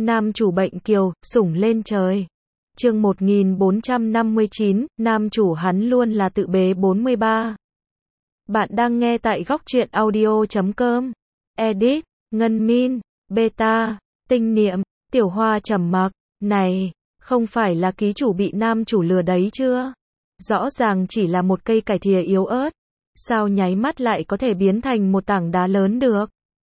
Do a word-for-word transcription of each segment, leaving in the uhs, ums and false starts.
Nam chủ bệnh kiều, sủng lên trời. Chương một nghìn bốn trăm năm mươi chín, nam chủ hắn luôn là tự bế bốn mươi ba. Bạn đang nghe tại góc truyện audio chấm com. Edit, Ngân Min, Beta, Tinh Niệm, Tiểu Hoa trầm mặc. Này, không phải là ký chủ bị nam chủ lừa đấy chưa? Rõ ràng chỉ là một cây cải thìa yếu ớt. Sao nháy mắt lại có thể biến thành một tảng đá lớn được?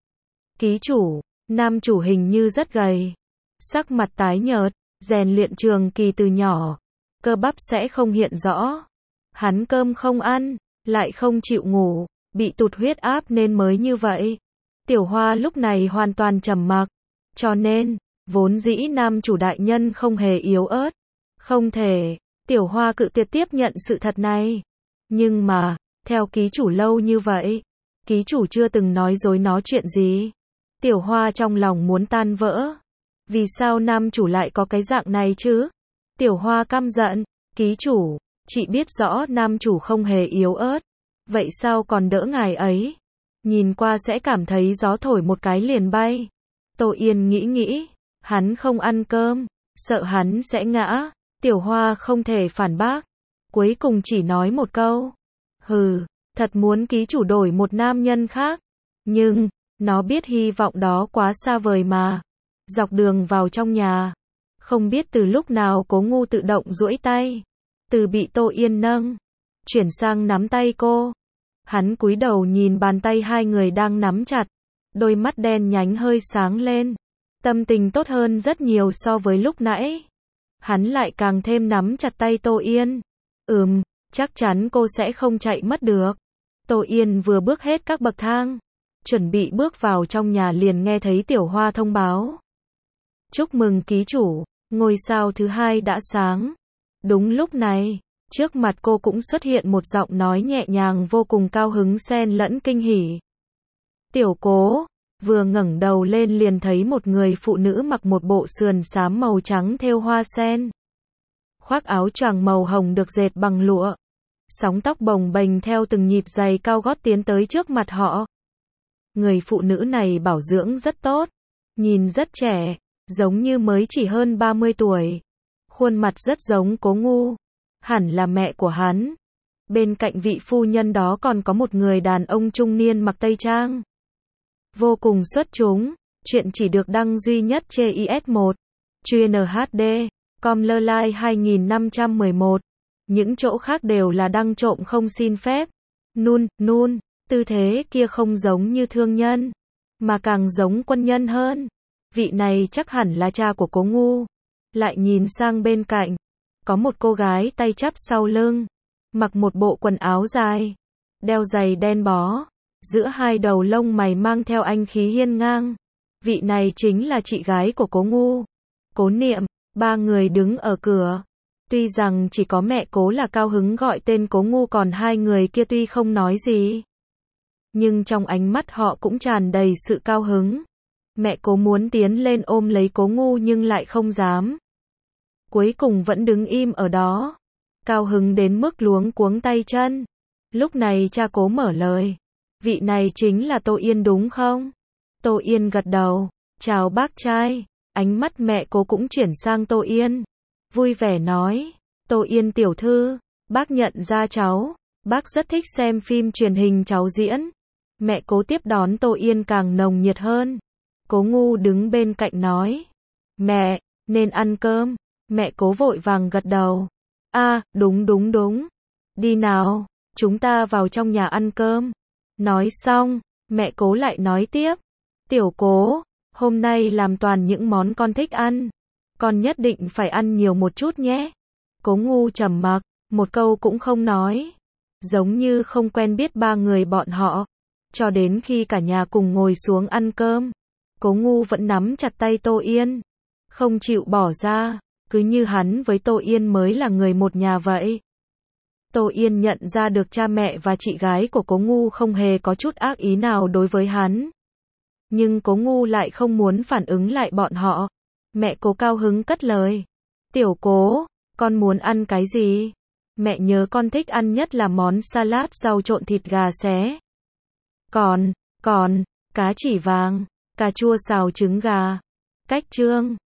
Ký chủ, nam chủ hình như rất gầy. Sắc mặt tái nhợt, rèn luyện trường kỳ từ nhỏ. Cơ bắp sẽ không hiện rõ. Hắn cơm không ăn, lại không chịu ngủ, bị tụt huyết áp nên mới như vậy. Tiểu Hoa lúc này hoàn toàn trầm mặc. Cho nên, vốn dĩ nam chủ đại nhân không hề yếu ớt. Không thể, Tiểu Hoa cự tuyệt tiếp nhận sự thật này. Nhưng mà, theo ký chủ lâu như vậy, ký chủ chưa từng nói dối nó chuyện gì. Tiểu Hoa trong lòng muốn tan vỡ. Vì sao nam chủ lại có cái dạng này chứ? Tiểu Hoa căm giận, ký chủ, chị biết rõ nam chủ không hề yếu ớt. Vậy sao còn đỡ ngài ấy? Nhìn qua sẽ cảm thấy gió thổi một cái liền bay. Tô Yên nghĩ nghĩ, hắn không ăn cơm, sợ hắn sẽ ngã. Tiểu Hoa không thể phản bác. Cuối cùng chỉ nói một câu. Hừ, thật muốn ký chủ đổi một nam nhân khác. Nhưng, nó biết hy vọng đó quá xa vời mà. Dọc đường vào trong nhà, không biết từ lúc nào Cố Ngu tự động duỗi tay, từ bị Tô Yên nâng, chuyển sang nắm tay cô. Hắn cúi đầu nhìn bàn tay hai người đang nắm chặt, đôi mắt đen nhánh hơi sáng lên, tâm tình tốt hơn rất nhiều so với lúc nãy. Hắn lại càng thêm nắm chặt tay Tô Yên. Ừm, chắc chắn cô sẽ không chạy mất được. Tô Yên vừa bước hết các bậc thang, chuẩn bị bước vào trong nhà liền nghe thấy Tiểu Hoa thông báo. Chúc mừng ký chủ, ngôi sao thứ hai đã sáng. Đúng lúc này, trước mặt cô cũng xuất hiện một giọng nói nhẹ nhàng vô cùng cao hứng xen lẫn kinh hỉ. Tiểu Cố, vừa ngẩng đầu lên liền thấy một người phụ nữ mặc một bộ sườn xám màu trắng thêu hoa sen. Khoác áo choàng màu hồng được dệt bằng lụa. Sóng tóc bồng bềnh theo từng nhịp giày cao gót tiến tới trước mặt họ. Người phụ nữ này bảo dưỡng rất tốt, nhìn rất trẻ. Giống như mới chỉ hơn ba mươi tuổi. Khuôn mặt rất giống Cố Ngu. Hẳn là mẹ của hắn. Bên cạnh vị phu nhân đó còn có một người đàn ông trung niên mặc tây trang. Vô cùng xuất chúng. Chuyện chỉ được đăng duy nhất trên i ét một. Chuyên hát đê. Com lơ lai hai nghìn năm trăm mười một. Những chỗ khác đều là đăng trộm không xin phép. Nun, nun. Tư thế kia không giống như thương nhân, mà càng giống quân nhân hơn. Vị này chắc hẳn là cha của Cố Ngu. Lại nhìn sang bên cạnh, có một cô gái tay chắp sau lưng, mặc một bộ quần áo dài, đeo giày đen bó, giữa hai đầu lông mày mang theo anh khí hiên ngang. Vị này chính là chị gái của Cố Ngu, Cố Niệm. Ba người đứng ở cửa. Tuy rằng chỉ có mẹ Cố là cao hứng gọi tên Cố Ngu, còn hai người kia tuy không nói gì, nhưng trong ánh mắt họ cũng tràn đầy sự cao hứng. Mẹ Cố muốn tiến lên ôm lấy Cố Ngu nhưng lại không dám. Cuối cùng vẫn đứng im ở đó, cao hứng đến mức luống cuống tay chân. Lúc này cha Cố mở lời. Vị này chính là Tô Yên đúng không? Tô Yên gật đầu. Chào bác trai. Ánh mắt mẹ Cố cũng chuyển sang Tô Yên. Vui vẻ nói. Tô Yên tiểu thư, bác nhận ra cháu. Bác rất thích xem phim truyền hình cháu diễn. Mẹ Cố tiếp đón Tô Yên càng nồng nhiệt hơn. Cố Ngu đứng bên cạnh nói. Mẹ, nên ăn cơm. Mẹ Cố vội vàng gật đầu. À, đúng đúng đúng. Đi nào, chúng ta vào trong nhà ăn cơm. Nói xong, mẹ Cố lại nói tiếp. Tiểu Cố, hôm nay làm toàn những món con thích ăn. Con nhất định phải ăn nhiều một chút nhé. Cố Ngu trầm mặc, một câu cũng không nói. Giống như không quen biết ba người bọn họ. Cho đến khi cả nhà cùng ngồi xuống ăn cơm, Cố Ngu vẫn nắm chặt tay Tô Yên, không chịu bỏ ra, cứ như hắn với Tô Yên mới là người một nhà vậy. Tô Yên nhận ra được cha mẹ và chị gái của Cố Ngu không hề có chút ác ý nào đối với hắn. Nhưng Cố Ngu lại không muốn phản ứng lại bọn họ. Mẹ Cố cao hứng cất lời. Tiểu Cố, con muốn ăn cái gì? Mẹ nhớ con thích ăn nhất là món salad rau trộn thịt gà xé. Còn, còn, cá chỉ vàng, cà chua xào trứng gà. Cách chương